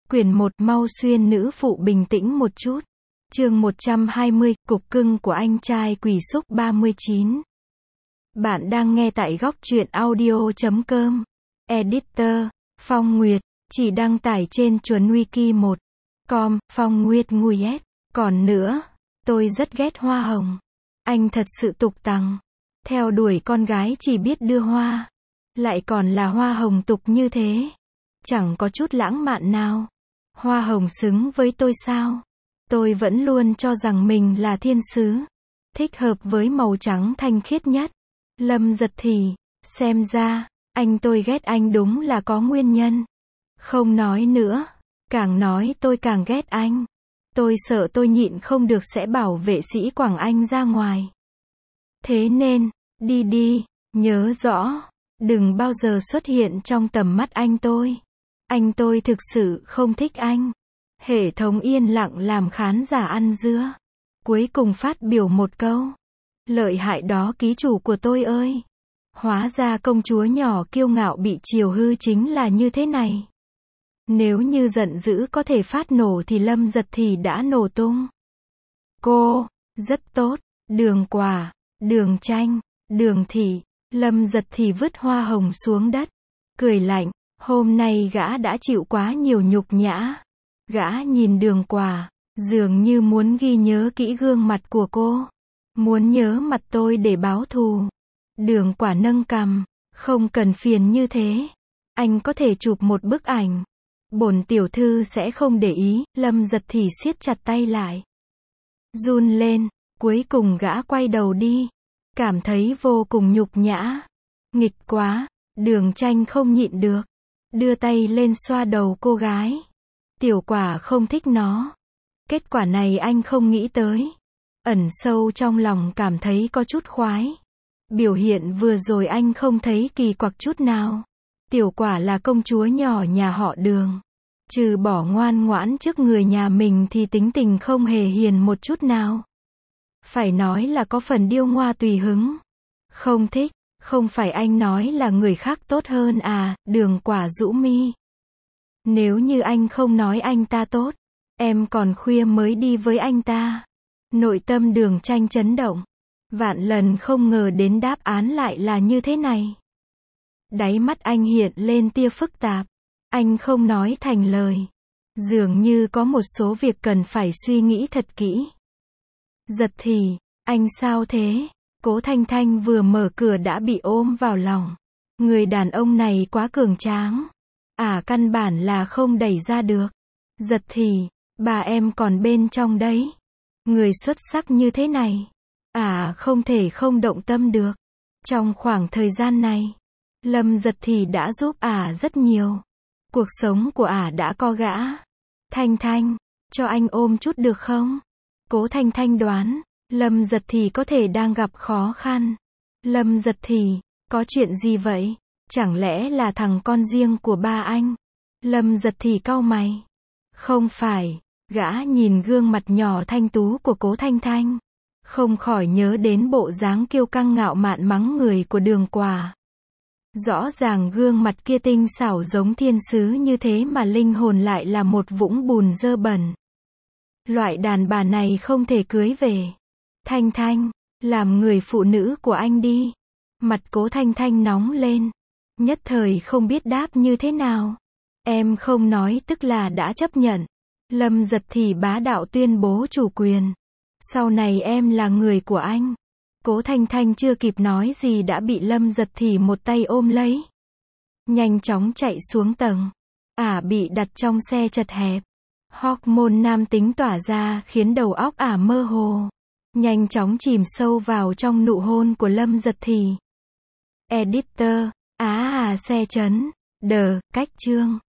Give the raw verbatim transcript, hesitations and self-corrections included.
Quyển một Mau xuyên nữ phụ bình tĩnh một chút. Chương một trăm hai mươi, cục cưng của anh trai quỷ xúc ba mươi chín. Bạn đang nghe tại góc truyện audio chấm com. Editor, Phong Nguyệt, chỉ đăng tải trên chuẩn wiki một chấm com, Phong Nguyệt Nguyệt. Còn nữa, tôi rất ghét hoa hồng. Anh thật sự tục tằng. Theo đuổi con gái chỉ biết đưa hoa. Lại còn là hoa hồng tục như thế. Chẳng có chút lãng mạn nào. Hoa hồng xứng với tôi sao? Tôi vẫn luôn cho rằng mình là thiên sứ. Thích hợp với màu trắng thanh khiết nhất. Lâm Giật thì, xem ra, anh tôi ghét anh đúng là có nguyên nhân. Không nói nữa. Càng nói tôi càng ghét anh. Tôi sợ tôi nhịn không được sẽ bảo vệ sĩ Quảng Anh ra ngoài. Thế nên, đi đi, nhớ rõ, đừng bao giờ xuất hiện trong tầm mắt anh tôi. Anh tôi thực sự không thích anh. Hệ thống yên lặng làm khán giả ăn dưa. Cuối cùng phát biểu một câu. Lợi hại đó ký chủ của tôi ơi. Hóa ra công chúa nhỏ kiêu ngạo bị chiều hư chính là như thế này. Nếu như giận dữ có thể phát nổ thì Lâm Giật thì đã nổ tung. Cô, rất tốt, Đường Quả, Đường Tranh, Đường Thị. Lâm Giật thì vứt hoa hồng xuống đất. Cười lạnh, hôm nay gã đã chịu quá nhiều nhục nhã. Gã nhìn Đường Quả, dường như muốn ghi nhớ kỹ gương mặt của cô. Muốn nhớ mặt tôi để báo thù. Đường Quả nâng cằm, không cần phiền như thế. Anh có thể chụp một bức ảnh. Bổn tiểu thư sẽ không để ý. Lâm Giật thì siết chặt tay lại. Run lên, cuối cùng gã quay đầu đi. Cảm thấy vô cùng nhục nhã. Nghịch quá, Đường Tranh không nhịn được. Đưa tay lên xoa đầu cô gái. Tiểu Quả không thích nó. Kết quả này anh không nghĩ tới. Ẩn sâu trong lòng cảm thấy có chút khoái. Biểu hiện vừa rồi anh không thấy kỳ quặc chút nào. Tiểu Quả là công chúa nhỏ nhà họ Đường. Trừ bỏ ngoan ngoãn trước người nhà mình thì tính tình không hề hiền một chút nào. Phải nói là có phần điêu ngoa tùy hứng. Không thích, không phải anh nói là người khác tốt hơn à? Đường Quả rũ mi. Nếu như anh không nói anh ta tốt, em còn khuya mới đi với anh ta. Nội tâm Đường Tranh chấn động. Vạn lần không ngờ đến đáp án lại là như thế này. Đáy mắt anh hiện lên tia phức tạp. Anh không nói thành lời. Dường như có một số việc cần phải suy nghĩ thật kỹ. Giật thì, anh sao thế? Cố Thanh Thanh vừa mở cửa đã bị ôm vào lòng. Người đàn ông này quá cường tráng. À căn bản là không đẩy ra được. Giật thì, bà em còn bên trong đấy. Người xuất sắc như thế này. À không thể không động tâm được. Trong khoảng thời gian này, Lâm Giật thì đã giúp ả rất nhiều. Cuộc sống của ả đã có gã. Thanh Thanh, cho anh ôm chút được không? Cố Thanh Thanh đoán, Lâm Giật thì có thể đang gặp khó khăn. Lâm Giật thì, có chuyện gì vậy? Chẳng lẽ là thằng con riêng của ba anh? Lâm Giật thì cau mày. Không phải, gã nhìn gương mặt nhỏ thanh tú của Cố Thanh Thanh. Không khỏi nhớ đến bộ dáng kiêu căng ngạo mạn mắng người của Đường Quả. Rõ ràng gương mặt kia tinh xảo giống thiên sứ như thế mà linh hồn lại là một vũng bùn dơ bẩn. Loại đàn bà này không thể cưới về. Thanh Thanh, làm người phụ nữ của anh đi. Mặt Cố Thanh Thanh nóng lên. Nhất thời không biết đáp như thế nào. Em không nói tức là đã chấp nhận. Lâm Giật thì bá đạo tuyên bố chủ quyền. Sau này em là người của anh. Cố Thanh Thanh chưa kịp nói gì đã bị Lâm Giật thì một tay ôm lấy. Nhanh chóng chạy xuống tầng. Ả bị đặt trong xe chật hẹp. Hormone nam tính tỏa ra khiến đầu óc ả mơ hồ. Nhanh chóng chìm sâu vào trong nụ hôn của Lâm Giật thì. Editor, á à xe chấn, đờ, cách chương.